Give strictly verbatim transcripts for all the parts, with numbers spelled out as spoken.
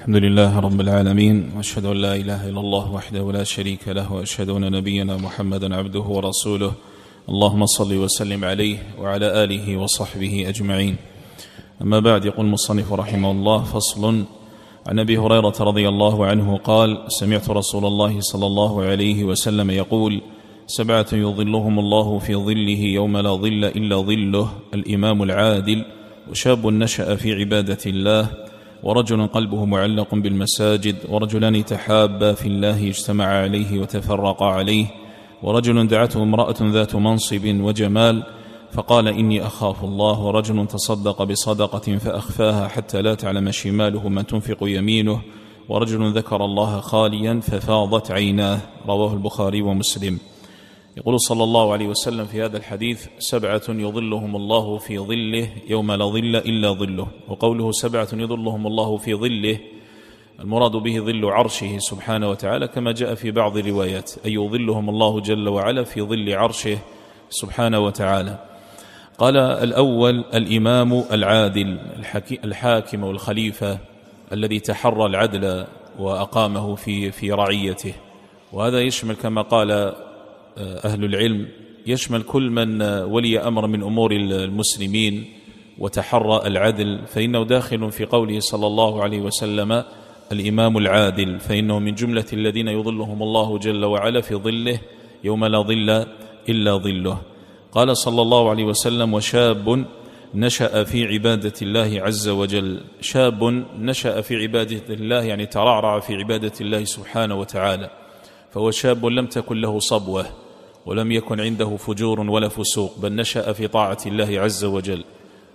الحمد لله رب العالمين، وأشهد أن لا إله إلا الله وحده لا شريك له، وأشهد أن نبينا محمدا عبده ورسوله. اللهم صل وسلم عليه وعلى آله وصحبه أجمعين. أما بعد، يقول المصنف رحمه الله: فصل. عن أبي هريرة رضي الله عنه قال: سمعت رسول الله صلى الله عليه وسلم يقول: سبعة يظلهم الله في ظله يوم لا ظل إلا ظله: الإمام العادل، وشاب نشأ في عبادة الله، ورجل قلبه معلق بالمساجد، ورجلان تحابا في الله اجتمعا عليه وتفرقا عليه، ورجل دعته امرأة ذات منصب وجمال فقال: إني أخاف الله، ورجل تصدق بصدقة فأخفاها حتى لا تعلم شماله ما تنفق يمينه، ورجل ذكر الله خاليا ففاضت عيناه. رواه البخاري ومسلم. يقول صلى الله عليه وسلم في هذا الحديث: سبعة يظلهم الله في ظله يوم لا ظل إلا ظله. وقوله سبعة يظلهم الله في ظله، المراد به ظل عرشه سبحانه وتعالى، كما جاء في بعض الروايات: أي يظلهم الله جل وعلا في ظل عرشه سبحانه وتعالى. قال: الأول الإمام العادل، الحاكم والخليفة الذي تحرى العدل وأقامه في في رعيته. وهذا يشمل كما قال أهل العلم، يشمل كل من ولي أمر من أمور المسلمين وتحرى العدل، فإنه داخل في قوله صلى الله عليه وسلم: الإمام العادل، فإنه من جملة الذين يظلهم الله جل وعلا في ظله يوم لا ظل إلا ظله. قال صلى الله عليه وسلم: وشاب نشأ في عبادة الله عز وجل. شاب نشأ في عبادة الله يعني ترعرع في عبادة الله سبحانه وتعالى، فهو شاب لم تكن له صبوة، ولم يكن عنده فجور ولا فسوق، بل نشأ في طاعة الله عز وجل.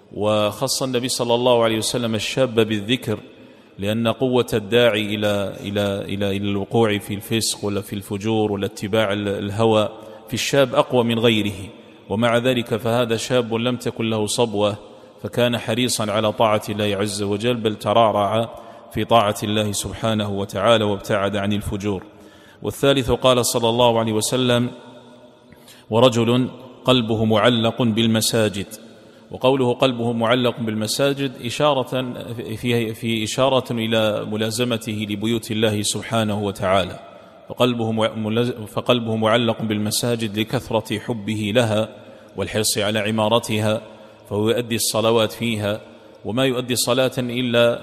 وخص النبي صلى الله عليه وسلم الشاب بالذكر، لأن قوة الداعي إلى, إلى, إلى, إلى الوقوع في الفسق ولا في الفجور ولا اتباع الهوى في الشاب أقوى من غيره. ومع ذلك فهذا شاب لم تكن له صبوة، فكان حريصا على طاعة الله عز وجل، بل ترعرع في طاعة الله سبحانه وتعالى وابتعد عن الفجور. والثالث قال صلى الله عليه وسلم: ورجل قلبه معلق بالمساجد. وقوله قلبه معلق بالمساجد إشارة في, في إشارة إلى ملازمته لبيوت الله سبحانه وتعالى، فقلبه, فقلبه معلق بالمساجد لكثرة حبه لها والحرص على عمارتها، فهو يؤدي الصلوات فيها، وما يؤدي صلاة إلا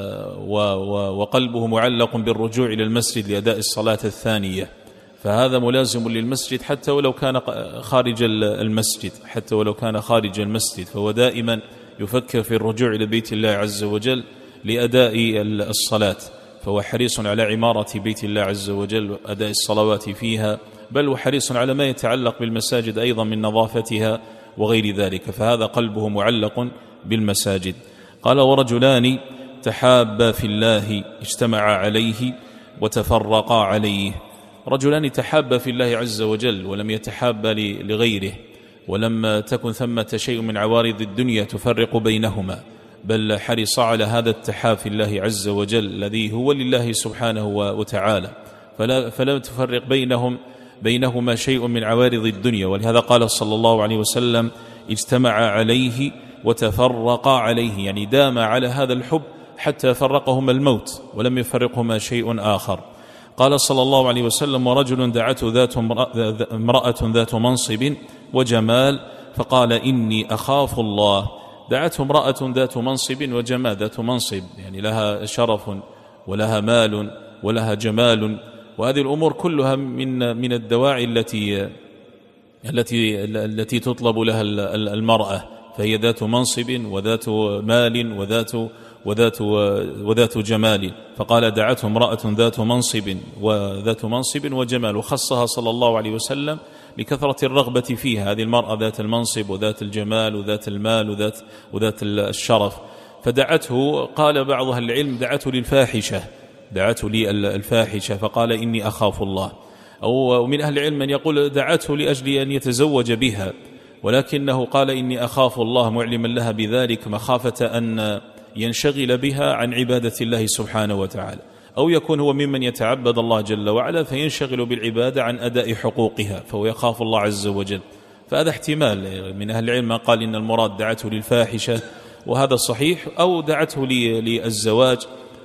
وقلبه معلق بالرجوع إلى المسجد لأداء الصلاة الثانية، فهذا ملازم للمسجد حتى ولو كان خارج المسجد حتى ولو كان خارج المسجد فهو دائما يفكر في الرجوع إلى بيت الله عز وجل لأداء الصلاة، فهو حريص على عمارة بيت الله عز وجل وأداء الصلوات فيها، بل وحريص على ما يتعلق بالمساجد أيضا من نظافتها وغير ذلك، فهذا قلبه معلق بالمساجد. قال: ورجلان تحابا في الله اجتمعا عليه وتفرقا عليه. رجلان تحابا في الله عز وجل ولم يتحابا لغيره، ولم تكن ثمة شيء من عوارض الدنيا تفرق بينهما، بل حرص على هذا التحاب في الله عز وجل الذي هو لله سبحانه وتعالى، فلا, فلا تفرق بينهم بينهما شيء من عوارض الدنيا. ولهذا قال صلى الله عليه وسلم: اجتمعا عليه وتفرقا عليه، يعني دام على هذا الحب حتى فرقهما الموت ولم يفرقهما شيء آخر. قال صلى الله عليه وسلم: ورجل دعته ذات امرأة ذات منصب وجمال فقال: إني أخاف الله. دعته امرأة ذات منصب وجمال، ذات منصب يعني لها شرف ولها مال ولها جمال، وهذه الأمور كلها من من الدواعي التي التي التي تطلب لها المرأة، فهي ذات منصب وذات مال وذات وذات وذات جمال. فقال: دعته امرأة ذات منصب وذات منصب وجمال، وخصها صلى الله عليه وسلم لكثرة الرغبة فيها، هذه المرأة ذات المنصب وذات الجمال وذات المال وذات وذات الشرف. فدعته، قال بعض أهل العلم: دعته للفاحشة، دعته للفاحشة فقال: إني أخاف الله. أو من أهل العلم من يقول دعته لأجل أن يتزوج بها، ولكنه قال: إني أخاف الله، معلما لها بذلك مخافة أن ينشغل بها عن عبادة الله سبحانه وتعالى، أو يكون هو ممن يتعبد الله جل وعلا فينشغل بالعبادة عن أداء حقوقها، فهو يخاف الله عز وجل. فهذا احتمال. من أهل العلم قال إن المراد دعته للفاحشة، وهذا صحيح، أو دعته للزواج،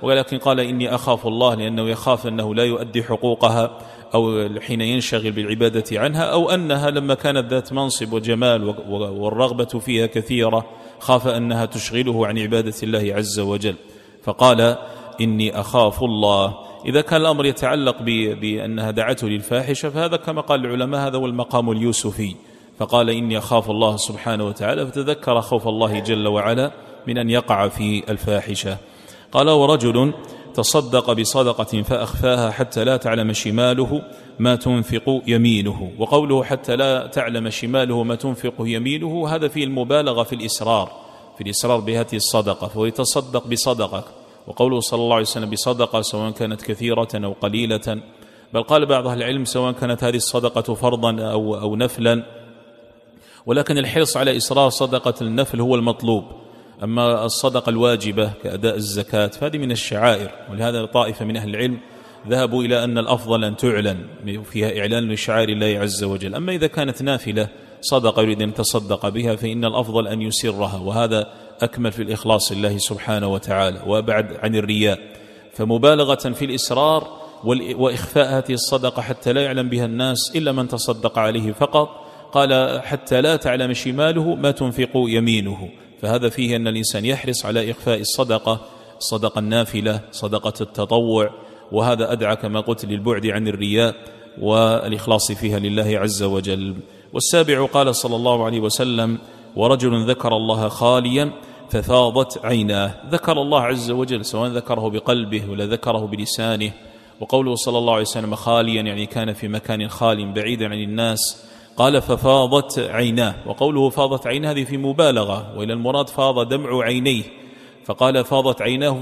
ولكن قال إني أخاف الله لأنه يخاف أنه لا يؤدي حقوقها أو حين ينشغل بالعبادة عنها، أو أنها لما كانت ذات منصب وجمال والرغبة فيها كثيرة خاف أنها تشغله عن عبادة الله عز وجل، فقال إني أخاف الله. إذا كان الأمر يتعلق بأنها دعته للفاحشة فهذا كما قال العلماء هذا هو المقام اليوسفي، فقال إني أخاف الله سبحانه وتعالى، فتذكر خوف الله جل وعلا من أن يقع في الفاحشة. قال ورجل تصدق بصدقة فأخفاها حتى لا تعلم شماله ما تنفق يمينه. وقوله حتى لا تعلم شماله ما تنفق يمينه هذا فيه المبالغة في الإسرار، في الإسرار بهذه الصدقة، فهو يتصدق بصدقة. وقوله صلى الله عليه وسلم بصدقة سواء كانت كثيرة أو قليلة، بل قال بعض أهل العلم سواء كانت هذه الصدقة فرضا أو, أو نفلا، ولكن الحرص على إسرار صدقة النفل هو المطلوب. أما الصدقة الواجبة كأداء الزكاة فهذه من الشعائر، ولهذا طائفة من أهل العلم ذهبوا إلى أن الأفضل أن تعلن فيها إعلان لشعائر الله عز وجل. أما إذا كانت نافلة صدقة يريد أن يتصدق بها فإن الأفضل أن يسرها، وهذا أكمل في الإخلاص لله سبحانه وتعالى وأبعد عن الرياء. فمبالغة في الإسرار وإخفاء هذه الصدقة حتى لا يعلم بها الناس إلا من تصدق عليه فقط. قال حتى لا تعلم شماله ما تنفق يمينه، فهذا فيه أن الإنسان يحرص على إخفاء الصدقة، الصدقة النافلة، صدقة التطوع، وهذا أدعى كما قلت للبعد عن الرياء والإخلاص فيها لله عز وجل. والسابع قال صلى الله عليه وسلم ورجل ذكر الله خاليا ففاضت عيناه. ذكر الله عز وجل سواء ذكره بقلبه ولا ذكره بلسانه. وقوله صلى الله عليه وسلم خاليا يعني كان في مكان خال بعيدا عن الناس. قال ففاضت عيناه، وقوله فاضت عيناه هذه في مبالغة، وإلى المراد فاض دمع عينيه، فقال فاضت عيناه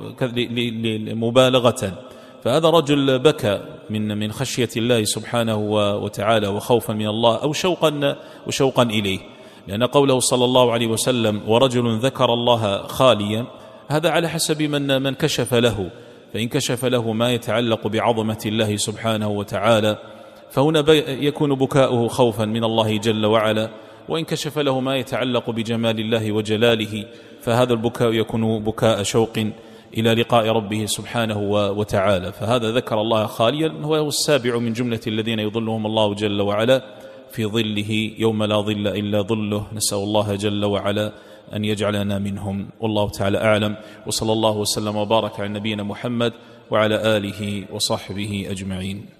في مبالغة. فهذا رجل بكى من من خشية الله سبحانه وتعالى وخوفا من الله أو شوقا وشوقا إليه، لأن قوله صلى الله عليه وسلم ورجل ذكر الله خاليا هذا على حسب من من كشف له، فإن كشف له ما يتعلق بعظمة الله سبحانه وتعالى فهنا يكون بكاؤه خوفا من الله جل وعلا، وإن كشف له ما يتعلق بجمال الله وجلاله فهذا البكاء يكون بكاء شوق إلى لقاء ربه سبحانه وتعالى. فهذا ذكر الله خاليا هو السابع من جملة الذين يظلهم الله جل وعلا في ظله يوم لا ظل إلا ظله. نسأل الله جل وعلا أن يجعلنا منهم، والله تعالى أعلم، وصلى الله وسلم وبارك على نبينا محمد وعلى آله وصحبه أجمعين.